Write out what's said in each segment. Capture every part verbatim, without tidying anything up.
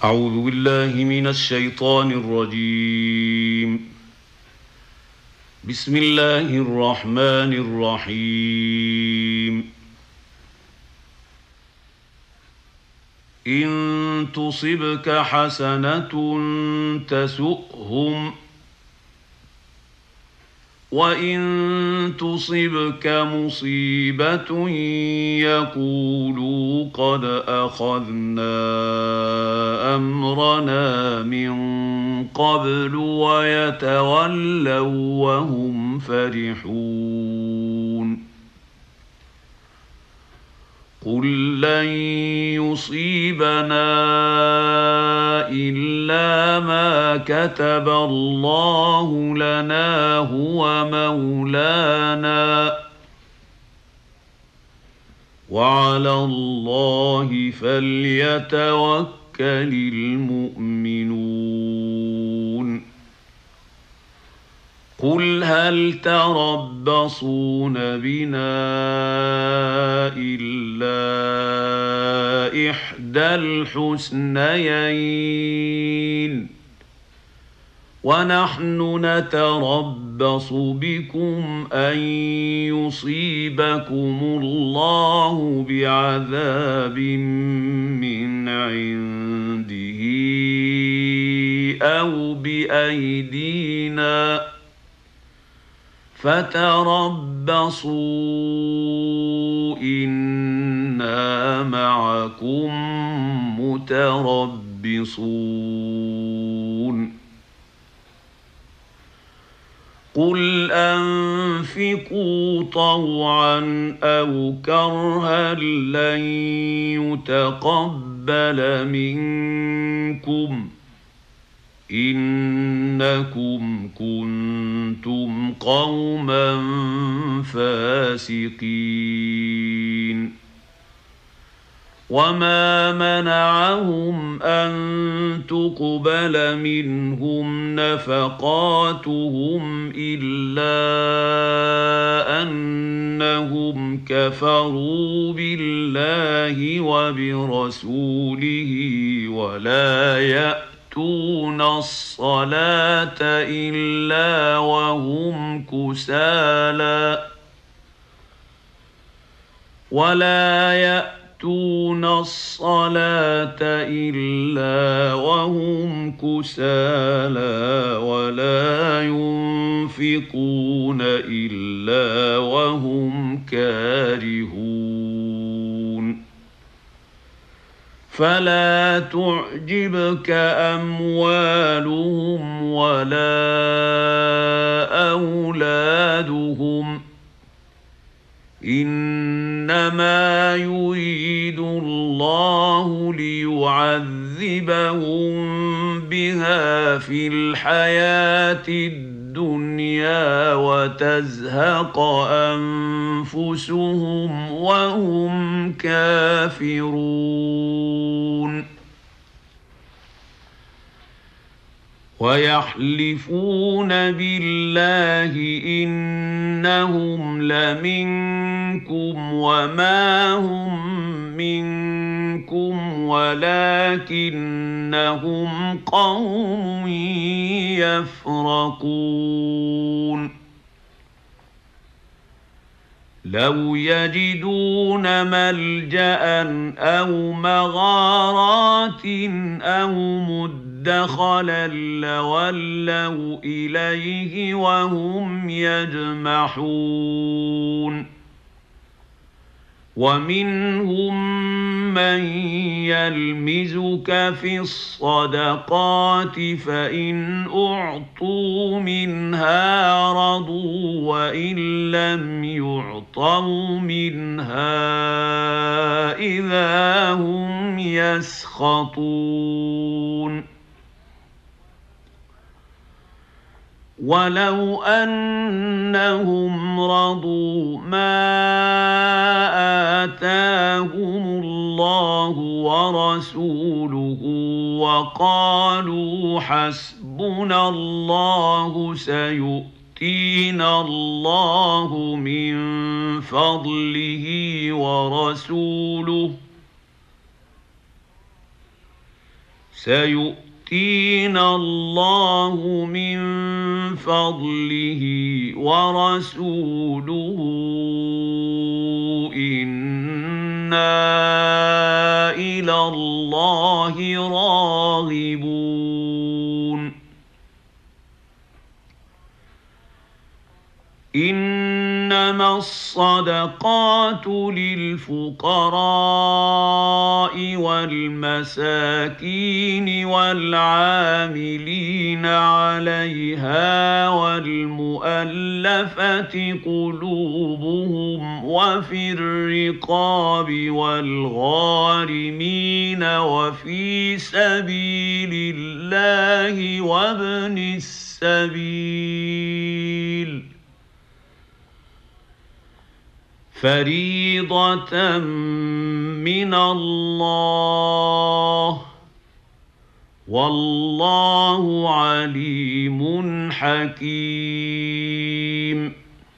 أعوذ بالله من الشيطان الرجيم. بسم الله الرحمن الرحيم. إن تصبك حسنة تسؤهم وإن تصبك مصيبة يقولوا قد أخذنا أمرنا من قبل ويتولوا وهم فرحون. قل لن يصيبنا إلا ما كتب الله لنا هو مولانا وعلى الله فليتوكل المؤمنون. قل هل تربصون بنا إلا إحدى الحسنيين ونحن نتربص بكم أن يصيبكم الله بعذاب من عنده أو بأيدينا فتربصوا إنا معكم متربصون. قل أنفقوا طوعا أو كرها لن يتقبل منكم إنكم كنتم قوما فاسقين. وما منعهم أن تقبل منهم نفقاتهم إلا أنهم كفروا بالله وبرسوله ولا يأتون الصلاة إلا وهم كسالى ولا يأتون يأتون الصلاة إلا وهم كسالى ولا ينفقون إلا وهم كارهون. فلا تعجبك أموالهم ولا أولادهم إنما يريد الله ليعذبهم بها في الحياة الدنيا وتزهق أنفسهم وهم كافرون. ويحلفون بالله إنهم لمنكم وما هم منكم ولكنهم قوم يفرقون. لو يجدون ملجأ أو مغارات أو مدخلا لولوا إليه وهم يجمحون. ومنهم من يلمزك في الصدقات فإن أعطوا منها رضوا وإن لم يعطوا منها إذا هم يسخطون. ولو أنهم رضوا ما آتاهم الله ورسوله وقالوا حسبنا الله سيؤتينا الله من فضله ورسوله سيؤتينا الله من فضله ورسوله إنا إلى الله راغبون إنما الصدقات للفقراء والمساكين والعاملين عليها والمؤلفة قلوبهم وفي الرقاب والغارمين وفي سبيل الله وابن السبيل فريضة من الله والله عليم حكيم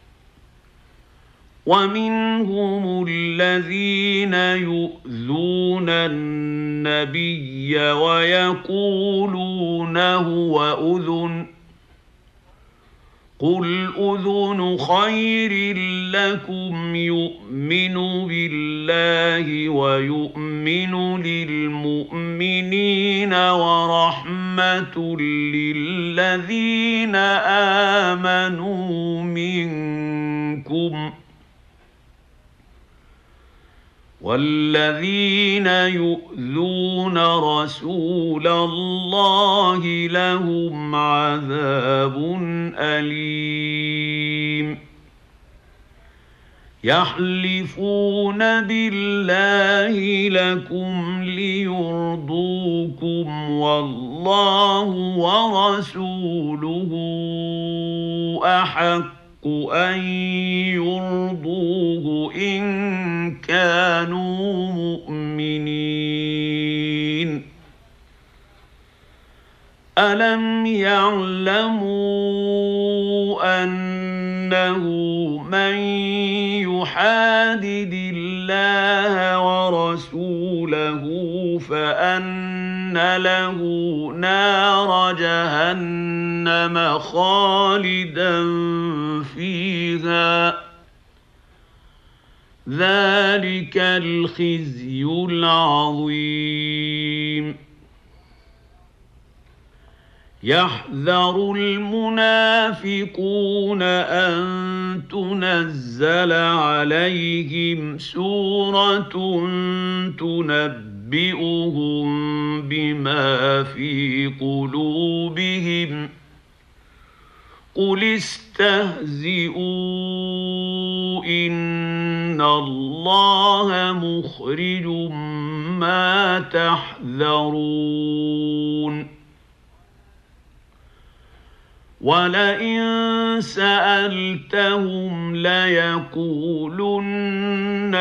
ومنهم الذين يؤذون النبي ويقولون هو أذن قل أذن خير لكم يؤمن بالله ويؤمن للمؤمنين ورحمة للذين آمنوا منكم والذين يؤذون رسول الله لهم عذاب أليم يحلفون بالله لكم ليرضوكم والله ورسوله أحق أن يرضوه إن كانوا مؤمنين ألم يعلموا أنه من يحادد الله ورسوله فأن له نار جهنم خالدا فيها ذلك الخزي العظيم يحذر المنافقون أن تنزل عليهم سورة تنبئهم بما في قلوبهم قل استهزئوا إن الله مخرج ما تحذرون ولئن سألتهم ليقولن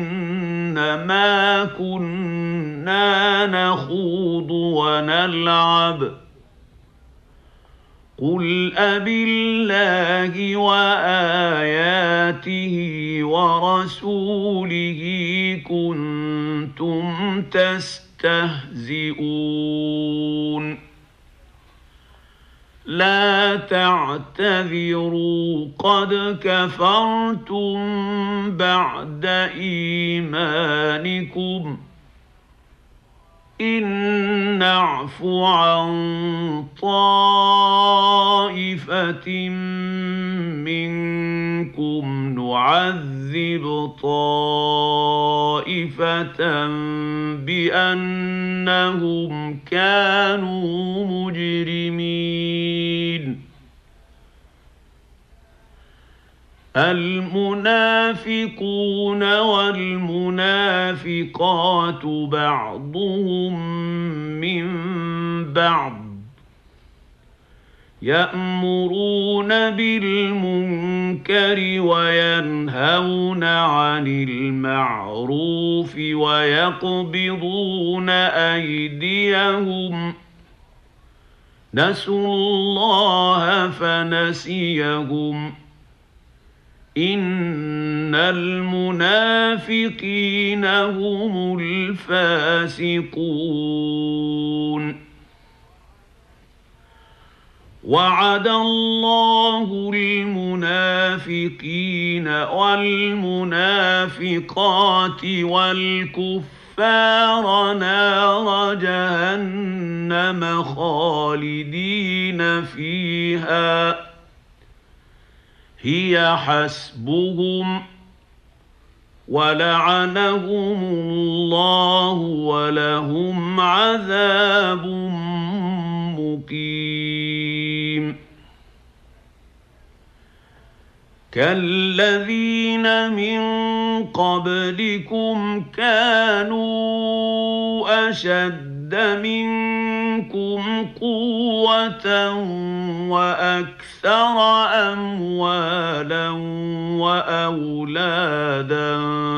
إنما كنا نخوض ونلعب قل أبالله وآياته ورسوله كنتم تستهزئون لا تعتذروا قد كفرتم بعد إيمانكم إن نعف عن طائفة منكم نعذب طائفة بأنهم كانوا مجرمين المنافقون والمنافقات بعضهم من بعض يأمرون بالمنكر وينهون عن المعروف ويقبضون أيديهم نسوا الله فنسيهم إن المنافقين هم الفاسقون. وعد الله المنافقين والمنافقات والكفار نار جهنم خالدين فيها هي حسبهم ولعنهم الله ولهم عذاب مقيم. كالذين من قبلكم كانوا أشد منكم قوة وأكثر أموالا وأولادا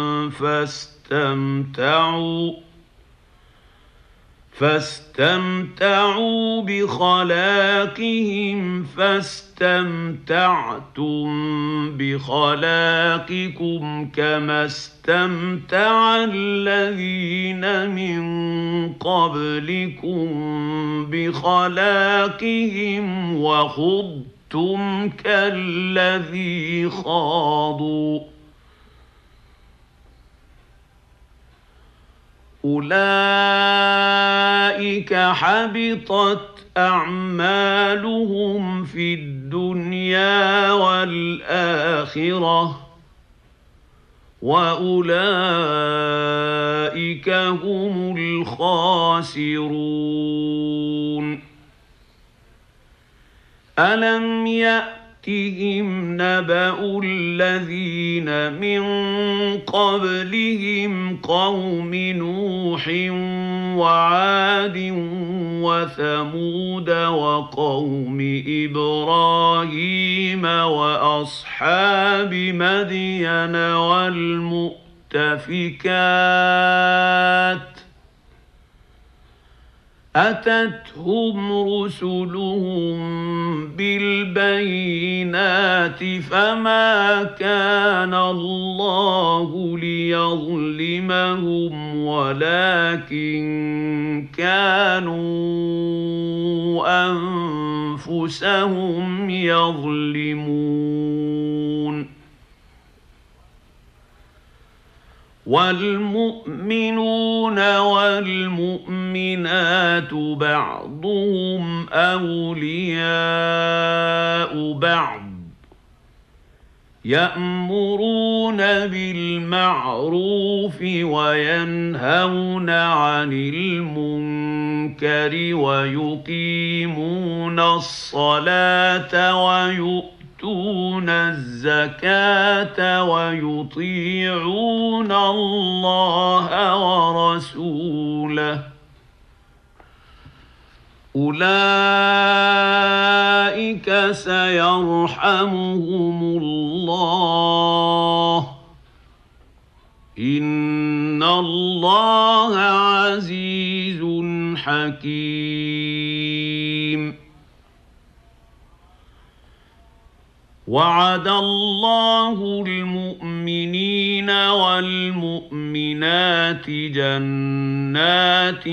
فاستمتعوا فاستمتعوا بخلاقهم فاستمتعتم بخلاقكم كما استمتع الذين من قبلكم بخلاقهم وخضتم كالذي خاضوا أولئك حبطت أعمالهم في الدنيا والآخرة وأولئك هم الخاسرون. ألم يأتهم نبأ الذين من قبلهم قوم نوح وعاد وثمود وقوم إبراهيم وأصحاب مدين والمؤتفكات أتتهم رسلهم بالبينات فما كان الله ليظلمهم ولكن كانوا أنفسهم يظلمون. والمؤمنون والمؤمنات بعضهم أولياء بعض يأمرون بالمعروف وينهون عن المنكر ويقيمون الصلاة ويؤمنون يؤتون الزكاة ويطيعون الله ورسوله أولئك سيرحمهم الله إن الله عزيز حكيم. وعد الله المؤمنين والمؤمنات جنات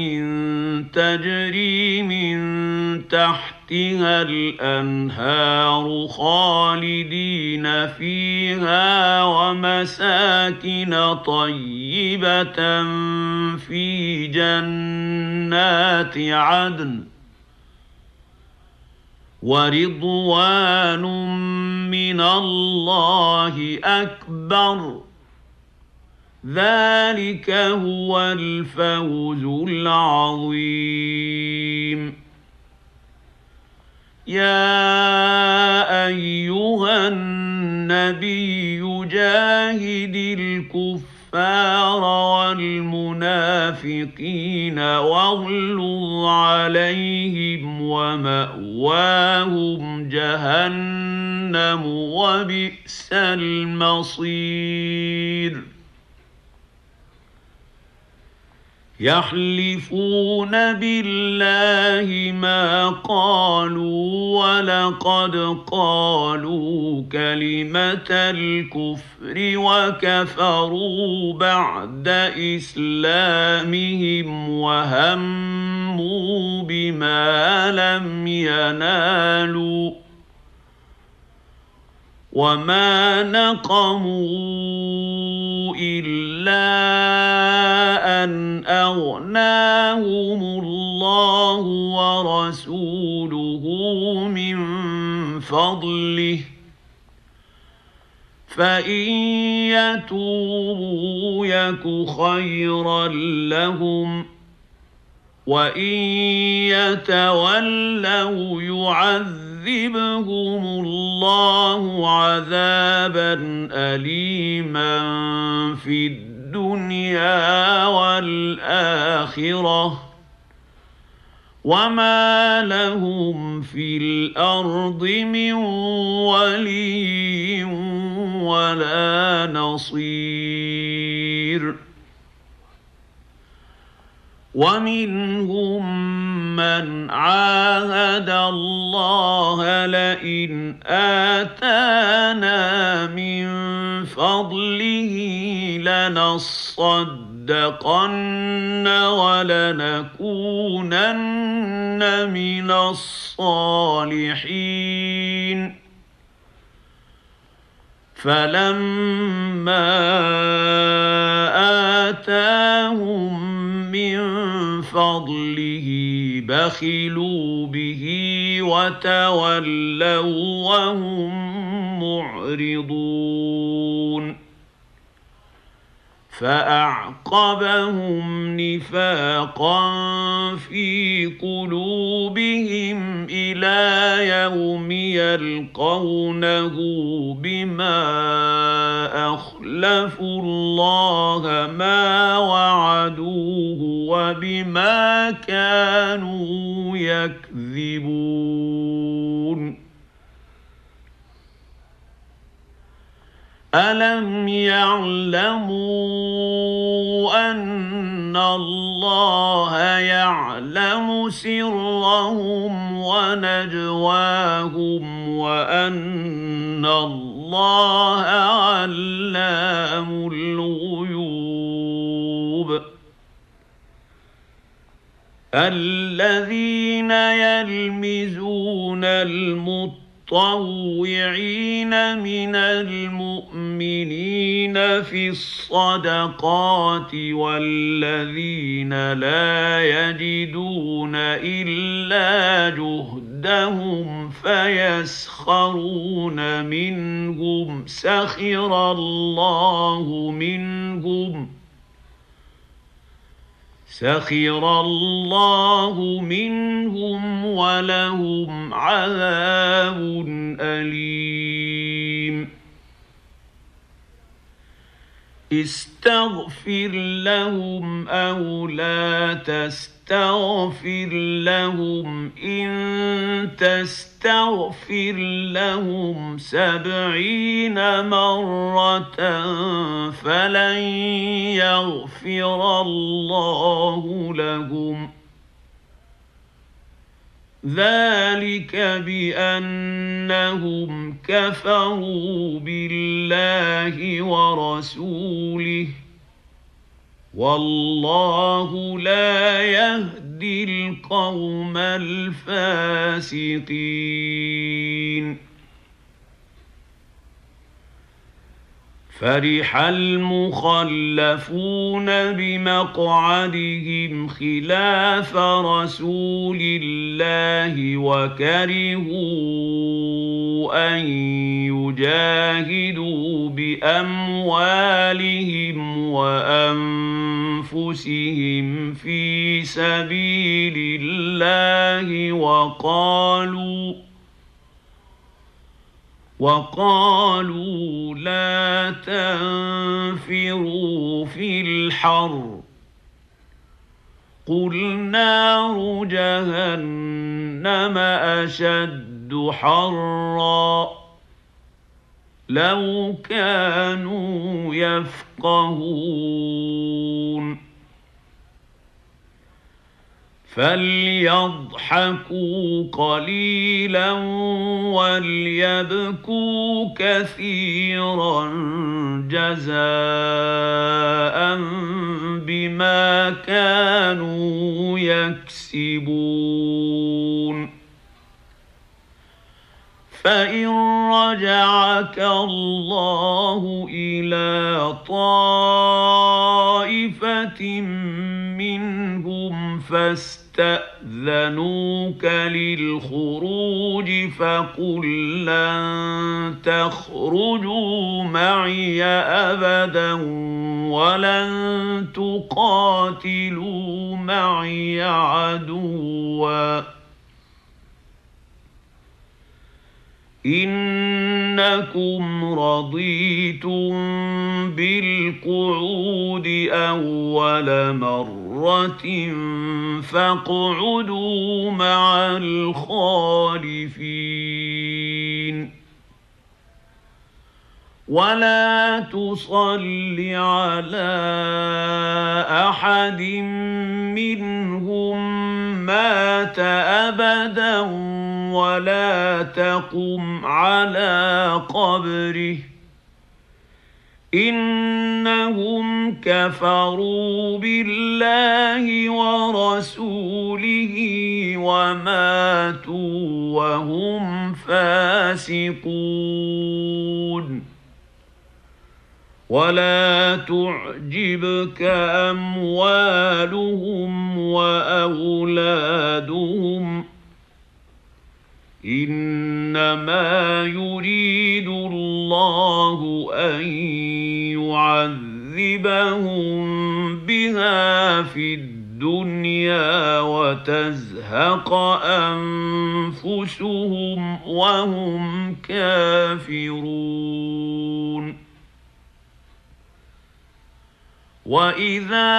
تجري من تحتها الأنهار خالدين فيها ومساكن طيبة في جنات عدن ورضوان من الله أكبر ذلك هو الفوز العظيم. يا أيها النبي جاهد الكفار والمنافقين واغلظ عليهم ومأواهم جهنم وبئس المصير. يحلفون بالله ما قالوا ولقد قالوا كلمة الكفر وكفروا بعد إسلامهم وهموا بما لم ينالوا وما نقموا إلا أن أغناهم الله ورسوله من فضله فإن يتوبوا يك خيرا لهم وإن يتولوا يعذبهم الله عذابا أليما في الدنيا والآخرة وما لهم في الأرض من ولي ولا نصير ومنهم من عاهد الله لئن آتانا من فضله لنصدقن ولنكونن من الصالحين فلما آتاهم من فضله بخلوا به وتولوا وهم معرضون فأعقبهم نفاقا في قلوبهم إلى يوم يلقونه بما أخلفوا الله ما وعدوه وبما كانوا يكذبون ألم يعلموا أن الله يعلم سرهم ونجواهم وأن الله علام الغيوب الذين يلمزون المتقين المتطوعين من المؤمنين في الصدقات والذين لا يجدون إلا جهدهم فيسخرون منهم سخر الله منهم سخر الله منهم ولهم عذاب أليم استغفر لهم أو لا تستغفر لهم إن تستغفر لهم سبعين مرة فلن يغفر الله لهم ذلك بأنهم كفروا بالله ورسوله والله لا يهدي القوم الفاسقين فرح المخلفون بمقعدهم خلاف رسول الله وكرهوا أن يجاهدوا بأموالهم وأنفسهم في سبيل الله وقالوا وقالوا لا تنفروا في الحر قل نار جهنم أشد حرا لو كانوا يفقهون فليضحكوا قليلا وليبكوا كثيرا جزاء بما كانوا يكسبون فإن رجعك الله إلى طائفة منهم فاستأذنوك للخروج فقل لن تخرجوا معي أبدا ولن تقاتلوا معي عدوا إنكم رضيتم بالقعود أول مرة فاقعدوا مع الخالفين ولا تصل على أحد منهم مات أبدا ولا تقم على قبره إنهم كفروا بالله ورسوله وماتوا وهم فاسقون ولا تعجبك أموالهم وأولادهم إنما يريد الله أن يعذبهم بها في الدنيا وتزهق أنفسهم وهم كافرون وإذا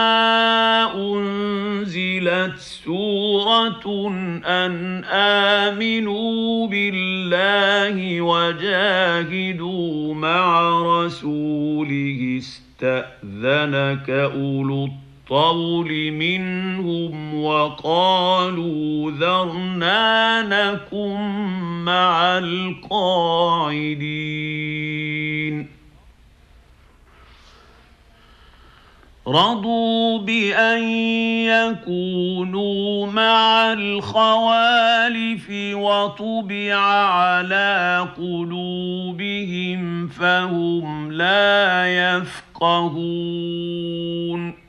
أنزلت سورة أن آمنوا بالله وجاهدوا مع رسوله استأذنك أولو الطول منهم وقالوا ذرنا نكن مع القاعدين رضوا بأن يكونوا مع الخوالف وطبع على قلوبهم فهم لا يفقهون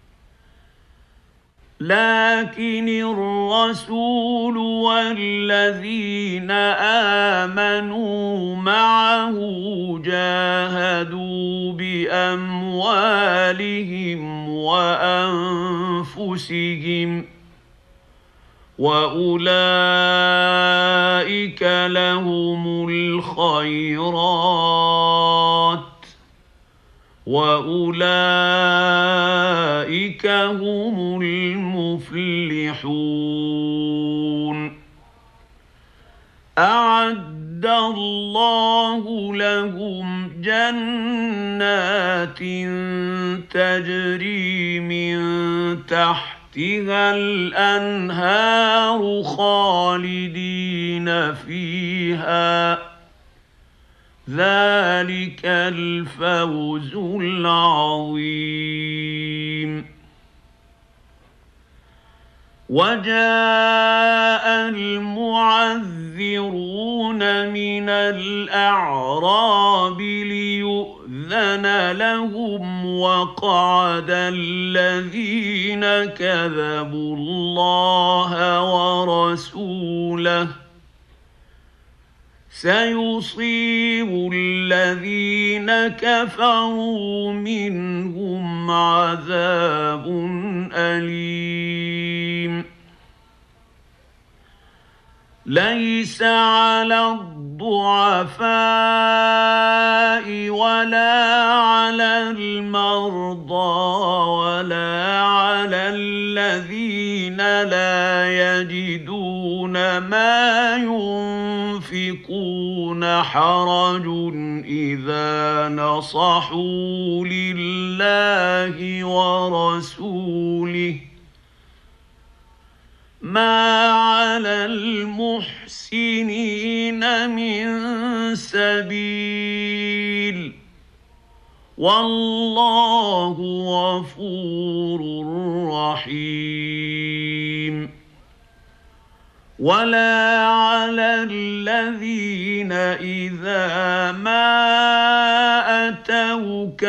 لكن الرسول والذين آمنوا معه جاهدوا بأموالهم وأنفسهم وأولئك لهم الخيرات وأولئك هم المفلحون أعد الله لهم جنات تجري من تحتها الأنهار خالدين فيها ذلك الفوز العظيم وجاء المعذرون من الأعراب ليؤذن لهم وقعد الذين كذبوا الله ورسوله سيصيب الذين كفروا منهم عذاب أليم ليس على الضعفاء ولا على المرضى ولا على الذين لا يجدون ما ينفقون حرج إذا نصحوا لله ورسوله ما على المحسنين من سبيل والله غفور رحيم. ولا على الذين إذا ما أتوك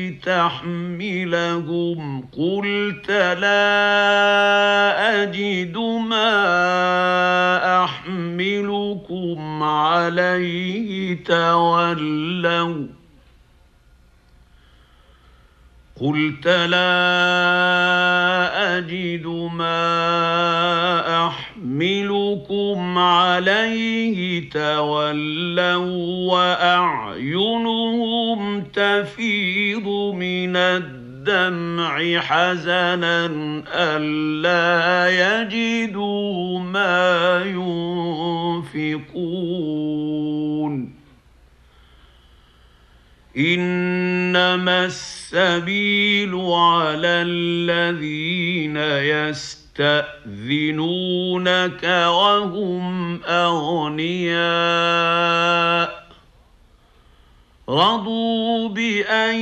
لتحملهم قلت لا أجد ما أحملكم عليه تولوا قلت لا أجد ما أحملكم عليه تولوا وأعينهم تفيض من الدمع حزنا ألا يجدوا ما ينفقون. إنما السبيل على الذين يستأذنونك وهم أغنياء رضوا بأن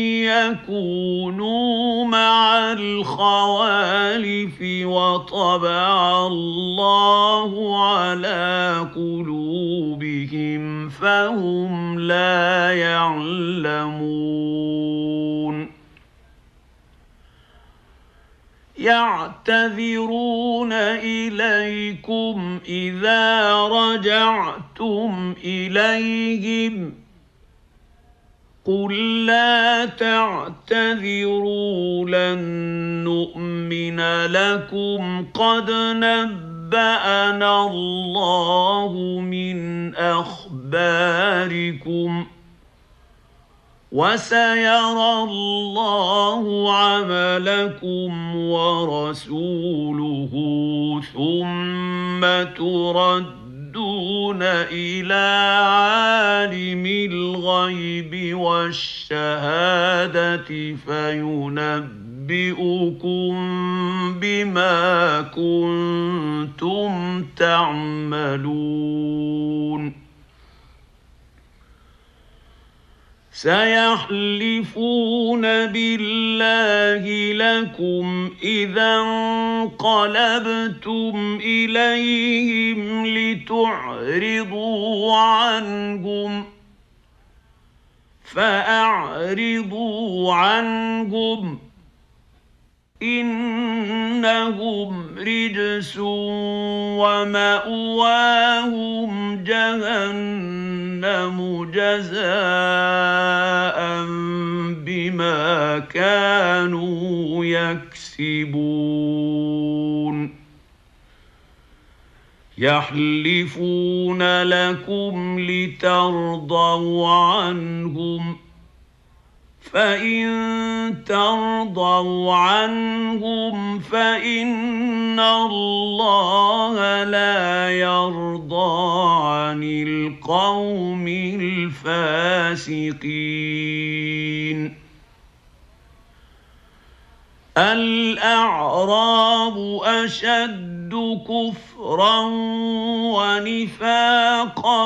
يكونوا مع الخوالف وطبع الله على قلوبهم فهم لا يعلمون. يعتذرون إليكم إذا رجعتم إليهم قل لا تعتذروا لن نؤمن لكم قد نبأنا الله من أخباركم وسيرى الله عملكم ورسوله ثم تردون إلى عالم الغيب والشهادة فينبئكم بما كنتم تعملون. سيحلفون بالله لكم إذا انقلبتم إليهم لتعرضوا عنهم فأعرضوا عنهم إنهم رجس ومأواهم جهنم جزاء بما كانوا يكسبون. يحلفون لكم لترضوا عنهم فإن ترضوا عنهم فإن الله لا يرضى عن القوم الفاسقين. الأعراب أشد كفرا ونفاقا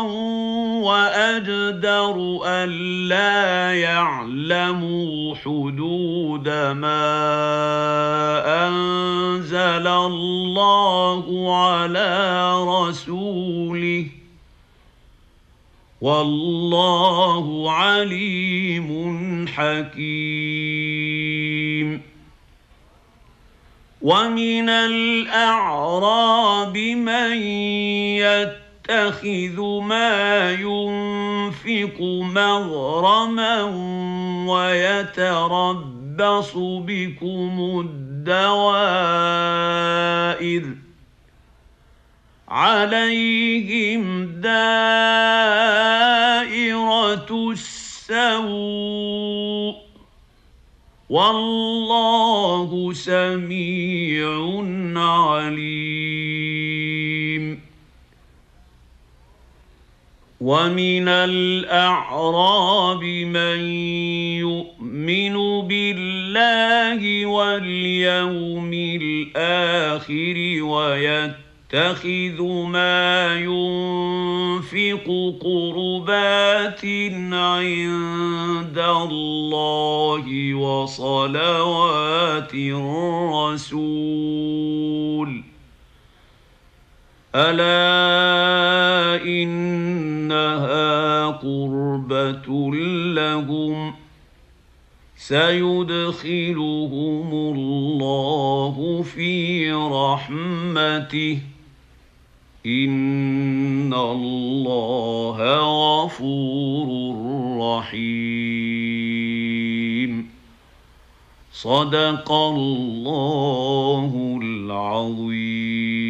وأجدر ألا يعلموا حدود ما أنزل الله على رسوله والله عليم حكيم. ومن الأعراب من يتخذ ما ينفق مغرما ويتربص بكم الدوائر عليهم دائرة السوء والله سميع عليم. ومن الأعراب من يؤمن بالله واليوم الآخر ويتخذ ما ينفق قربات عند الله وصلوات الرسول ألا إنها قربة لهم سيدخلهم الله في رحمته إن الله غفور رحيم صدق الله العظيم.